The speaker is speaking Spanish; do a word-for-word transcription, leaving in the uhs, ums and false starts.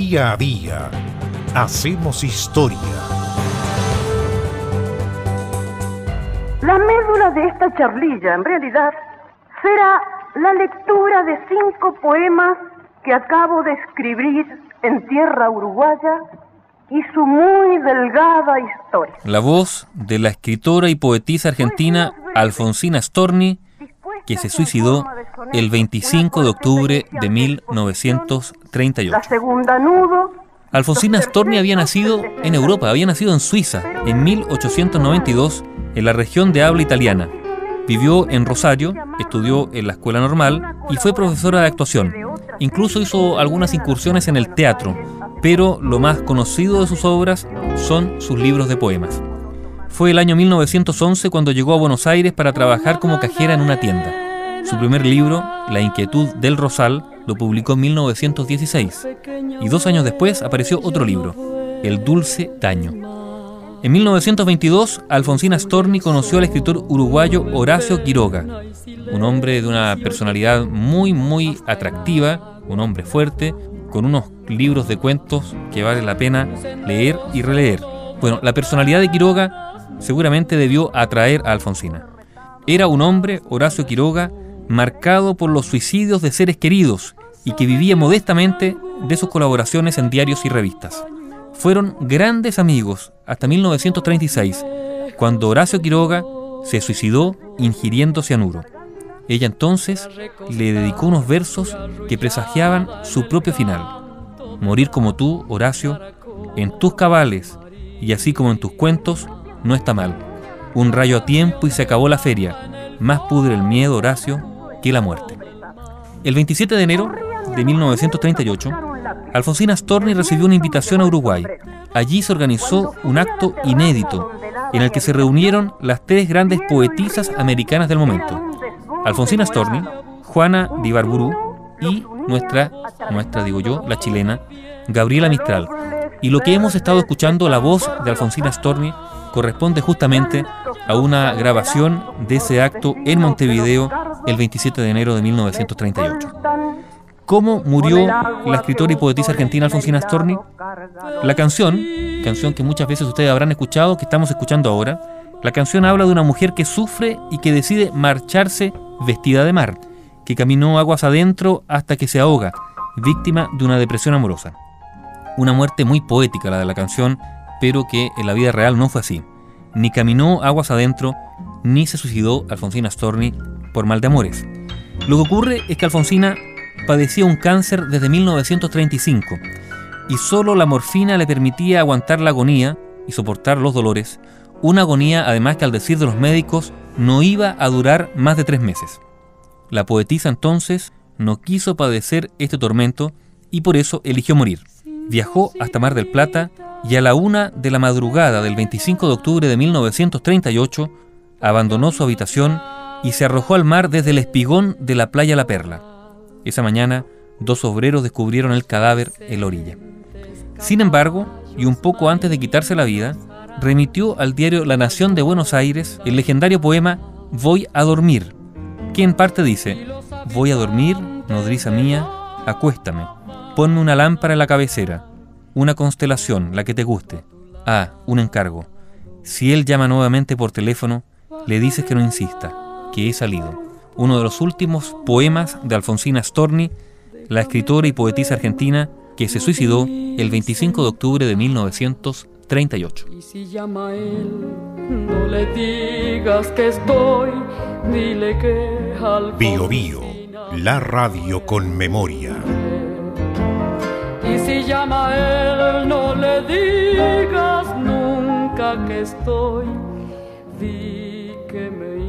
Día a día hacemos historia. La médula de esta charlilla, en realidad, será la lectura de cinco poemas que acabo de escribir en tierra uruguaya y su muy delgada historia. La voz de la escritora y poetisa argentina Alfonsina Storni, que se suicidó el veinticinco de octubre de mil novecientos treinta y ocho. La segunda nudo. Alfonsina Storni había nacido en Europa, había nacido en Suiza en mil ochocientos noventa y dos, en la región de habla italiana. Vivió en Rosario, estudió en la escuela normal y fue profesora de actuación. Incluso hizo algunas incursiones en el teatro, pero lo más conocido de sus obras son sus libros de poemas. Fue el año mil novecientos once cuando llegó a Buenos Aires para trabajar como cajera en una tienda. Su primer libro, La inquietud del rosal, lo publicó en mil novecientos dieciséis, y dos años después apareció otro libro, El dulce daño. En mil novecientos veintidós, Alfonsina Storni conoció al escritor uruguayo Horacio Quiroga, un hombre de una personalidad muy, muy atractiva, un hombre fuerte, con unos libros de cuentos que vale la pena leer y releer. Bueno, la personalidad de Quiroga seguramente debió atraer a Alfonsina. Era un hombre, Horacio Quiroga, marcado por los suicidios de seres queridos y que vivía modestamente de sus colaboraciones en diarios y revistas. Fueron grandes amigos hasta mil novecientos treinta y seis, cuando Horacio Quiroga se suicidó ingiriendo cianuro. Ella entonces le dedicó unos versos que presagiaban su propio final. Morir como tú, Horacio, en tus cabales y así como en tus cuentos, no está mal. Un rayo a tiempo y se acabó la feria. Más pudre el miedo, Horacio, que la muerte. El veintisiete de enero de mil novecientos treinta y ocho, Alfonsina Storni recibió una invitación a Uruguay. Allí se organizó un acto inédito en el que se reunieron las tres grandes poetisas americanas del momento: Alfonsina Storni, Juana de Ibarburu y nuestra, nuestra digo yo, la chilena, Gabriela Mistral. Y lo que hemos estado escuchando, la voz de Alfonsina Storni, corresponde justamente a una grabación de ese acto en Montevideo el veintisiete de enero de mil novecientos treinta y ocho. ¿Cómo murió la escritora y poetisa argentina Alfonsina Storni? La canción, canción que muchas veces ustedes habrán escuchado, que estamos escuchando ahora, la canción habla de una mujer que sufre y que decide marcharse vestida de mar, que caminó aguas adentro hasta que se ahoga, víctima de una depresión amorosa. Una muerte muy poética la de la canción, pero que en la vida real no fue así. Ni caminó aguas adentro, ni se suicidó Alfonsina Storni por mal de amores. Lo que ocurre es que Alfonsina padecía un cáncer desde mil novecientos treinta y cinco y solo la morfina le permitía aguantar la agonía y soportar los dolores, una agonía además que, al decir de los médicos, no iba a durar más de tres meses. La poetisa entonces no quiso padecer este tormento y por eso eligió morir. Viajó hasta Mar del Plata y a la una de la madrugada del veinticinco de octubre de mil novecientos treinta y ocho abandonó su habitación y se arrojó al mar desde el espigón de la playa La Perla. Esa mañana, dos obreros descubrieron el cadáver en la orilla. Sin embargo, y un poco antes de quitarse la vida, remitió al diario La Nación de Buenos Aires el legendario poema Voy a dormir, que en parte dice: voy a dormir, nodriza mía, acuéstame, ponme una lámpara en la cabecera, una constelación, la que te guste. Ah, un encargo. Si él llama nuevamente por teléfono, le dices que no insista, que he salido. Uno de los últimos poemas de Alfonsina Storni, la escritora y poetisa argentina que se suicidó el veinticinco de octubre de mil novecientos treinta y ocho. Y si llama él, no le digas que estoy, dile que Alfonsina... Bio Bio, la radio con memoria. Y si llama él, no le digas nunca que estoy, di que me